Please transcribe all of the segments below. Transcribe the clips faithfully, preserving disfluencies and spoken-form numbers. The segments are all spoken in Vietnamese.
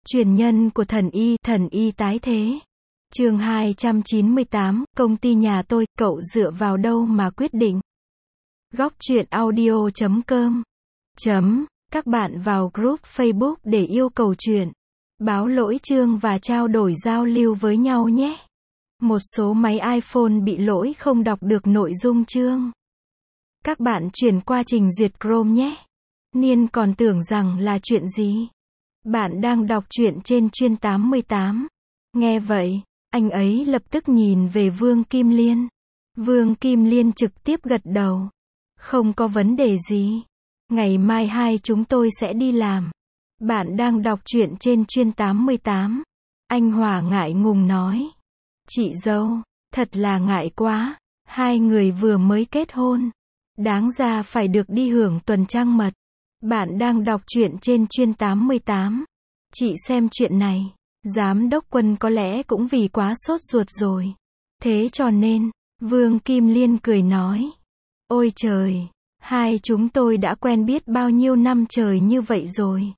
Truyền nhân của thần y, thần y tái thế. Chương hai trăm chín mươi tám, công ty nhà tôi, cậu dựa vào đâu mà quyết định? Góc truyện audio chấm com chấm Các bạn vào group Facebook để yêu cầu chuyện, báo lỗi chương và trao đổi giao lưu với nhau nhé. Một số máy iPhone bị lỗi không đọc được nội dung chương. Các bạn chuyển qua trình duyệt Chrome nhé. Niên còn tưởng rằng là chuyện gì? Bạn đang đọc truyện trên chuyên tám mươi tám. Nghe vậy, anh ấy lập tức nhìn về Vương Kim Liên. Vương Kim Liên trực tiếp gật đầu. Không có vấn đề gì. Ngày mai hai chúng tôi sẽ đi làm. Bạn đang đọc truyện trên chuyên tám mươi tám. Anh Hòa ngại ngùng nói. Chị dâu, thật là ngại quá. Hai người vừa mới kết hôn. Đáng ra phải được đi hưởng tuần trăng mật. Bạn đang đọc truyện trên chuyên tám mươi tám. Chị xem chuyện này. Giám đốc Quân có lẽ cũng vì quá sốt ruột rồi. Thế cho nên, Vương Kim Liên cười nói. Ôi trời, hai chúng tôi đã quen biết bao nhiêu năm trời như vậy rồi.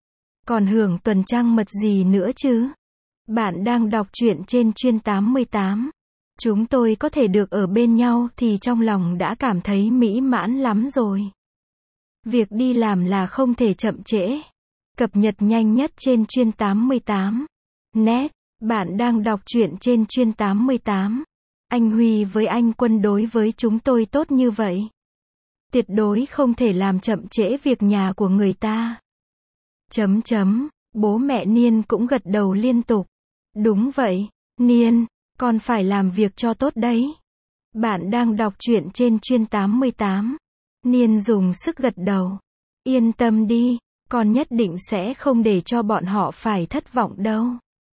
Còn hưởng tuần trăng mật gì nữa chứ? Bạn đang đọc truyện trên chuyên tám mươi tám. Chúng tôi có thể được ở bên nhau thì trong lòng đã cảm thấy mỹ mãn lắm rồi. Việc đi làm là không thể chậm trễ. Cập nhật nhanh nhất trên chuyên tám mươi tám. Net, bạn đang đọc truyện trên chuyên tám mươi tám. Anh Huy với anh Quân đối với chúng tôi tốt như vậy. Tuyệt đối không thể làm chậm trễ việc nhà của người ta. Chấm chấm, bố mẹ Niên cũng gật đầu liên tục. Đúng vậy, Niên, con phải làm việc cho tốt đấy. Bạn đang đọc truyện trên chuyên tám mươi tám. Niên dùng sức gật đầu. Yên tâm đi, con nhất định sẽ không để cho bọn họ phải thất vọng đâu.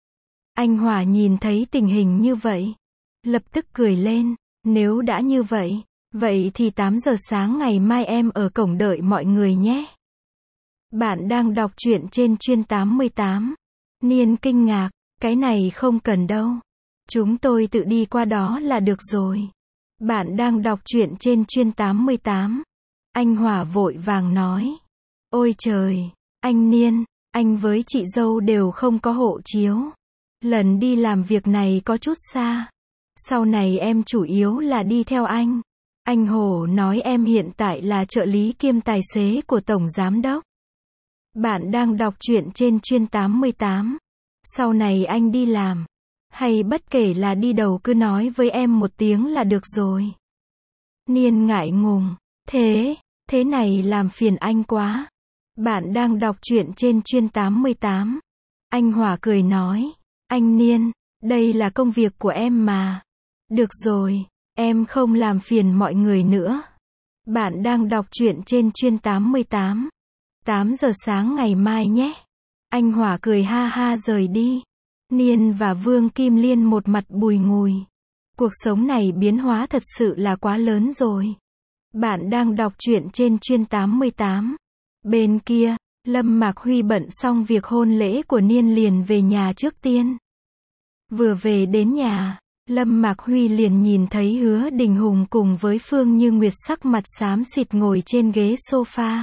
Anh Hòa nhìn thấy tình hình như vậy, lập tức cười lên. Nếu đã như vậy, vậy thì tám giờ sáng ngày mai em ở cổng đợi mọi người nhé. Bạn đang đọc truyện trên chuyên tám mươi tám. Niên kinh ngạc, cái này không cần đâu. Chúng tôi tự đi qua đó là được rồi. Bạn đang đọc truyện trên chuyên tám mươi tám. Anh Hòa vội vàng nói. Ôi trời, anh Niên, anh với chị dâu đều không có hộ chiếu. Lần đi làm việc này có chút xa. Sau này em chủ yếu là đi theo anh. Anh Hồ nói em hiện tại là trợ lý kiêm tài xế của Tổng Giám Đốc. Bạn đang đọc truyện trên chuyên tám mươi tám. Sau này anh đi làm, hay bất kể là đi đâu cứ nói với em một tiếng là được rồi. Niên ngại ngùng. Thế, thế này làm phiền anh quá. Bạn đang đọc truyện trên chuyên tám mươi tám. Anh Hòa cười nói. Anh Niên, đây là công việc của em mà. Được rồi, em không làm phiền mọi người nữa. Bạn đang đọc truyện trên chuyên tám mươi tám. tám giờ sáng ngày mai nhé. Anh Hòa cười ha ha rời đi. Niên và Vương Kim Liên một mặt bùi ngùi. Cuộc sống này biến hóa thật sự là quá lớn rồi. Bạn đang đọc truyện trên chuyên tám mươi tám. Bên kia, Lâm Mạc Huy bận xong việc hôn lễ của Niên liền về nhà trước tiên. Vừa về đến nhà, Lâm Mạc Huy liền nhìn thấy Hứa Đình Hùng cùng với Phương Như Nguyệt sắc mặt xám xịt ngồi trên ghế sofa.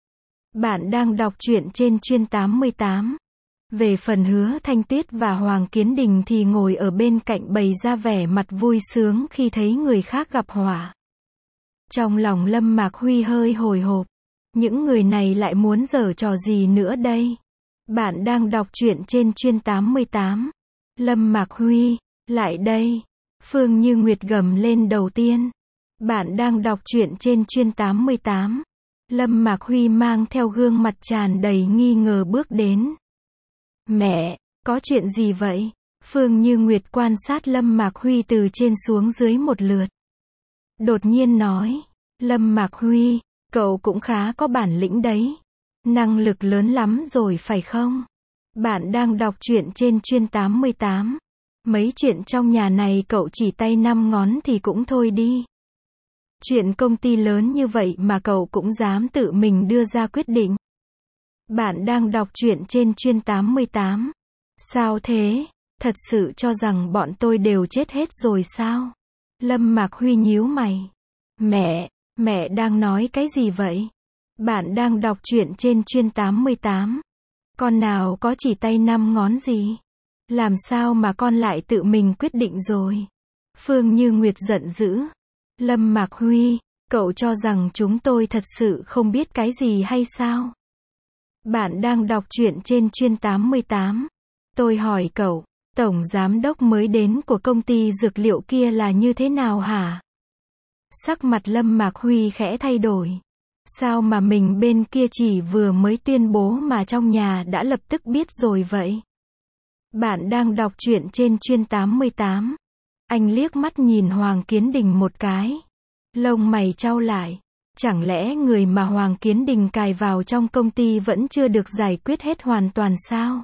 Bạn đang đọc truyện trên chuyên tám mươi tám. Về phần Hứa Thanh Tuyết và Hoàng Kiến Đình thì ngồi ở bên cạnh bày ra vẻ mặt vui sướng khi thấy người khác gặp họa. Trong lòng Lâm Mạc Huy hơi hồi hộp. Những người này lại muốn giở trò gì nữa đây? Bạn đang đọc truyện trên chuyên tám mươi tám. Lâm Mạc Huy, lại đây. Phương Như Nguyệt gầm lên đầu tiên. Bạn đang đọc truyện trên chuyên tám mươi tám. Lâm Mạc Huy mang theo gương mặt tràn đầy nghi ngờ bước đến. Mẹ, có chuyện gì vậy? Phương Như Nguyệt quan sát Lâm Mạc Huy từ trên xuống dưới một lượt. Đột nhiên nói. Lâm Mạc Huy, cậu cũng khá có bản lĩnh đấy. Năng lực lớn lắm rồi phải không? Bạn đang đọc truyện trên chuyên tám mươi tám. Mấy chuyện trong nhà này cậu chỉ tay năm ngón thì cũng thôi đi. Chuyện công ty lớn như vậy mà cậu cũng dám tự mình đưa ra quyết định. Bạn đang đọc truyện trên chuyên tám mươi tám. Sao thế? Thật sự cho rằng bọn tôi đều chết hết rồi sao? Lâm Mạc Huy nhíu mày. Mẹ, mẹ đang nói cái gì vậy? Bạn đang đọc truyện trên chuyên tám mươi tám. Con nào có chỉ tay năm ngón gì? Làm sao mà con lại tự mình quyết định rồi? Phương Như Nguyệt giận dữ. Lâm Mạc Huy, cậu cho rằng chúng tôi thật sự không biết cái gì hay sao? Bạn đang đọc truyện trên chuyên tám mươi tám. Tôi hỏi cậu, tổng giám đốc mới đến của công ty dược liệu kia là như thế nào hả? Sắc mặt Lâm Mạc Huy khẽ thay đổi. Sao mà mình bên kia chỉ vừa mới tuyên bố mà trong nhà đã lập tức biết rồi vậy? Bạn đang đọc truyện trên chuyên tám mươi tám. Anh liếc mắt nhìn Hoàng Kiến Đình một cái. Lông mày chau lại. Chẳng lẽ người mà Hoàng Kiến Đình cài vào trong công ty vẫn chưa được giải quyết hết hoàn toàn sao?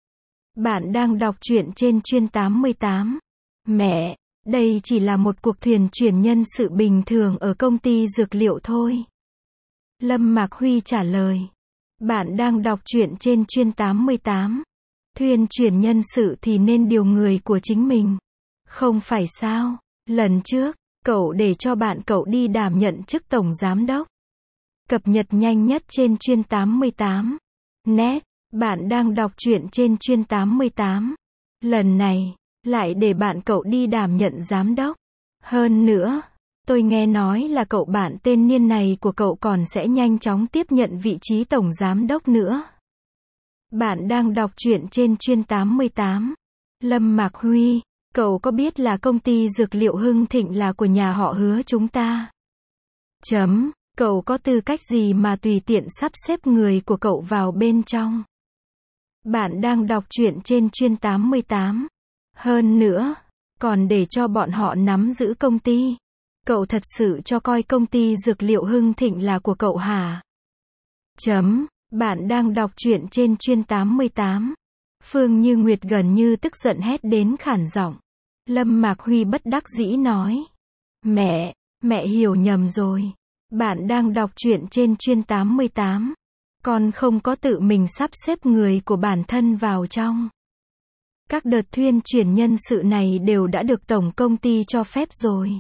Bạn đang đọc truyện trên chuyên tám mươi tám. Mẹ, đây chỉ là một cuộc thuyền chuyển nhân sự bình thường ở công ty dược liệu thôi. Lâm Mạc Huy trả lời. Bạn đang đọc truyện trên chuyên tám mươi tám. Thuyền chuyển nhân sự thì nên điều người của chính mình. Không phải sao? Lần trước, cậu để cho bạn cậu đi đảm nhận chức tổng giám đốc. Cập nhật nhanh nhất trên chuyên tám mươi tám. Net, bạn đang đọc truyện trên chuyên tám mươi tám. Lần này, lại để bạn cậu đi đảm nhận giám đốc. Hơn nữa, tôi nghe nói là cậu bạn tên Niên này của cậu còn sẽ nhanh chóng tiếp nhận vị trí tổng giám đốc nữa. Bạn đang đọc truyện trên chuyên tám mươi tám. Lâm Mạc Huy, cậu có biết là công ty dược liệu Hưng Thịnh là của nhà họ Hứa chúng ta? Chấm, cậu có tư cách gì mà tùy tiện sắp xếp người của cậu vào bên trong? Bạn đang đọc truyện trên chuyên tám mươi tám. Hơn nữa, còn để cho bọn họ nắm giữ công ty. Cậu thật sự cho coi công ty dược liệu Hưng Thịnh là của cậu hả? Chấm, bạn đang đọc truyện trên chuyên tám mươi tám. Phương Như Nguyệt gần như tức giận hét đến khản giọng. Lâm Mạc Huy bất đắc dĩ nói. Mẹ, mẹ hiểu nhầm rồi. Bạn đang đọc truyện trên chuyên tám mươi tám. Con không có tự mình sắp xếp người của bản thân vào trong. Các đợt thuyên chuyển nhân sự này đều đã được tổng công ty cho phép rồi.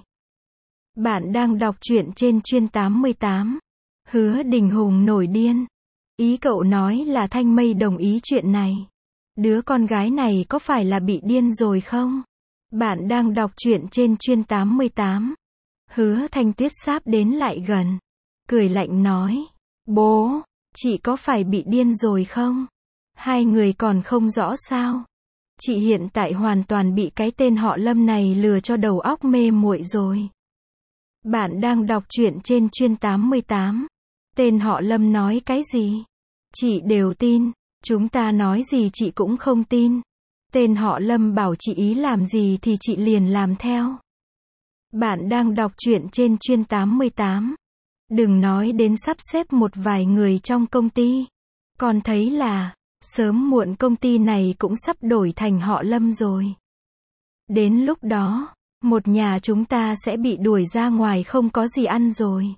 Bạn đang đọc truyện trên chuyên tám mươi tám. Hứa Đình Hùng nổi điên. Ý cậu nói là Thanh Mây đồng ý chuyện này. Đứa con gái này có phải là bị điên rồi không? Bạn đang đọc truyện trên chuyên tám mươi tám. Hứa Thanh Tuyết sáp đến lại gần. Cười lạnh nói. Bố, chị có phải bị điên rồi không? Hai người còn không rõ sao? Chị hiện tại hoàn toàn bị cái tên họ Lâm này lừa cho đầu óc mê muội rồi. Bạn đang đọc truyện trên chuyên tám mươi tám. Tên họ Lâm nói cái gì? Chị đều tin. Chúng ta nói gì chị cũng không tin. Tên họ Lâm bảo chị ý làm gì thì chị liền làm theo. Bạn đang đọc truyện trên chuyên tám mươi tám. Đừng nói đến sắp xếp một vài người trong công ty. Con thấy là, sớm muộn công ty này cũng sắp đổi thành họ Lâm rồi. Đến lúc đó, một nhà chúng ta sẽ bị đuổi ra ngoài không có gì ăn rồi.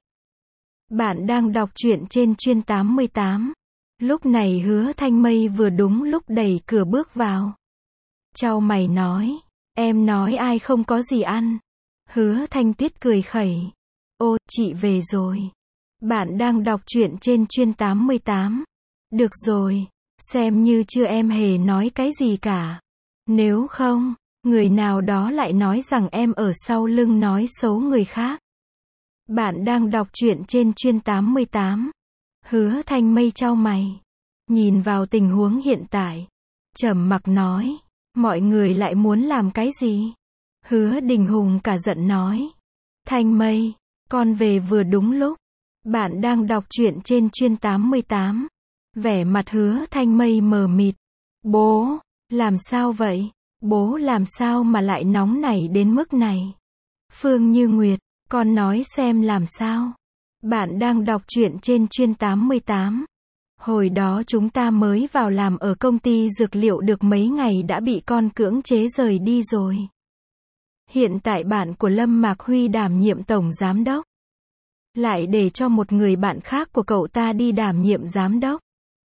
Bạn đang đọc truyện trên chuyên tám mươi tám. Lúc này Hứa Thanh Mây vừa đúng lúc đẩy cửa bước vào. Chau mày nói, em nói ai không có gì ăn. Hứa Thanh Tuyết cười khẩy. Ô, chị về rồi. Bạn đang đọc truyện trên chuyên tám mươi tám. Được rồi, xem như chưa em hề nói cái gì cả. Nếu không, người nào đó lại nói rằng em ở sau lưng nói xấu người khác. Bạn đang đọc truyện trên chuyên tám mươi tám. Hứa Thanh Mây chau mày. Nhìn vào tình huống hiện tại. Trầm mặc nói. Mọi người lại muốn làm cái gì? Hứa Đình Hùng cả giận nói. Thanh Mây, con về vừa đúng lúc. Bạn đang đọc truyện trên chuyên tám mươi tám. Vẻ mặt Hứa Thanh Mây mờ mịt. Bố, làm sao vậy? Bố làm sao mà lại nóng nảy đến mức này? Phương Như Nguyệt, con nói xem làm sao? Bạn đang đọc truyện trên chuyên tám mươi tám. Hồi đó chúng ta mới vào làm ở công ty dược liệu được mấy ngày đã bị con cưỡng chế rời đi rồi. Hiện tại bạn của Lâm Mạc Huy đảm nhiệm tổng giám đốc. Lại để cho một người bạn khác của cậu ta đi đảm nhiệm giám đốc.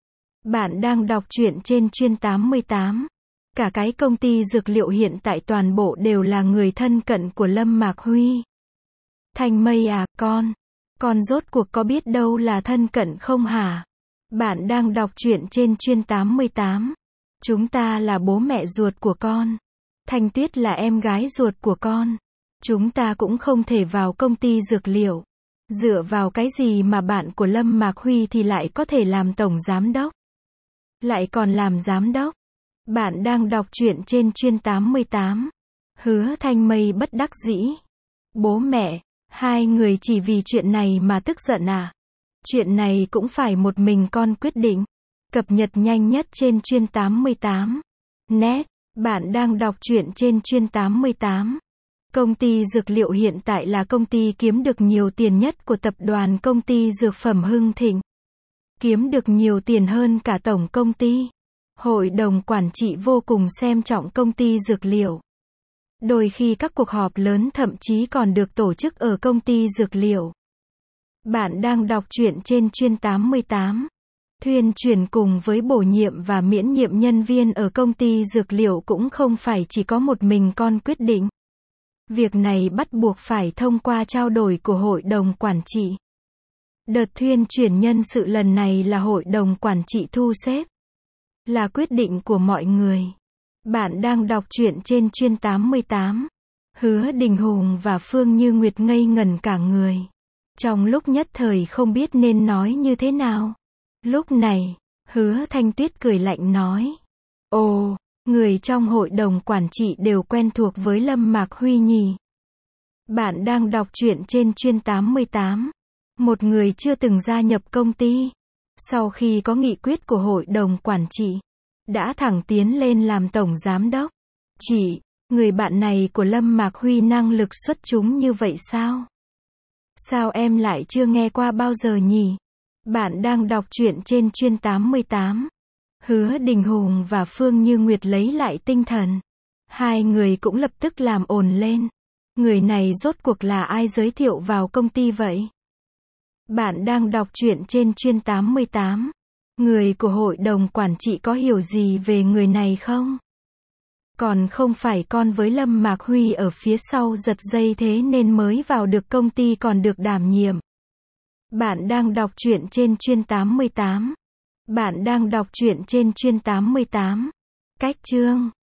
Bạn đang đọc truyện trên chuyên tám mươi tám. Cả cái công ty dược liệu hiện tại toàn bộ đều là người thân cận của Lâm Mạc Huy. Thanh Mây à, con, con rốt cuộc có biết đâu là thân cận không hả? Bạn đang đọc truyện trên chuyên tám mươi tám. Chúng ta là bố mẹ ruột của con. Thanh Tuyết là em gái ruột của con. Chúng ta cũng không thể vào công ty dược liệu. Dựa vào cái gì mà bạn của Lâm Mạc Huy thì lại có thể làm tổng giám đốc? Lại còn làm giám đốc? Bạn đang đọc truyện trên chuyên tám mươi tám. Hứa Thanh Mây bất đắc dĩ. Bố mẹ, hai người chỉ vì chuyện này mà tức giận à? Chuyện này cũng phải một mình con quyết định. Cập nhật nhanh nhất trên chuyên tám mươi tám. Net, bạn đang đọc truyện trên chuyên tám mươi tám. Công ty dược liệu hiện tại là công ty kiếm được nhiều tiền nhất của tập đoàn công ty dược phẩm Hưng Thịnh. Kiếm được nhiều tiền hơn cả tổng công ty. Hội đồng quản trị vô cùng xem trọng công ty dược liệu. Đôi khi các cuộc họp lớn thậm chí còn được tổ chức ở công ty dược liệu. Bạn đang đọc truyện trên chuyên tám mươi tám. Thuyên chuyển cùng với bổ nhiệm và miễn nhiệm nhân viên ở công ty dược liệu cũng không phải chỉ có một mình con quyết định. Việc này bắt buộc phải thông qua trao đổi của hội đồng quản trị. Đợt thuyên chuyển nhân sự lần này là hội đồng quản trị thu xếp. Là quyết định của mọi người. Bạn đang đọc truyện trên chuyên tám mươi tám. Hứa Đình Hùng và Phương Như Nguyệt ngây ngẩn cả người. Trong lúc nhất thời không biết nên nói như thế nào. Lúc này, Hứa Thanh Tuyết cười lạnh nói. Ồ, người trong hội đồng quản trị đều quen thuộc với Lâm Mạc Huy nhỉ? Bạn đang đọc truyện trên chuyên tám mươi tám. Một người chưa từng gia nhập công ty. Sau khi có nghị quyết của hội đồng quản trị, đã thẳng tiến lên làm tổng giám đốc. Chị, người bạn này của Lâm Mạc Huy năng lực xuất chúng như vậy sao? Sao em lại chưa nghe qua bao giờ nhỉ? Bạn đang đọc truyện trên chuyên tám mươi tám. Hứa Đình Hùng và Phương Như Nguyệt lấy lại tinh thần. Hai người cũng lập tức làm ồn lên. Người này rốt cuộc là ai giới thiệu vào công ty vậy? Bạn đang đọc truyện trên chuyên tám mươi tám. Người của hội đồng quản trị có hiểu gì về người này không? Còn không phải con với Lâm Mạc Huy ở phía sau giật dây thế nên mới vào được công ty còn được đảm nhiệm. Bạn đang đọc truyện trên chuyên tám mươi tám. Bạn đang đọc truyện trên chuyên tám mươi tám. Cách chương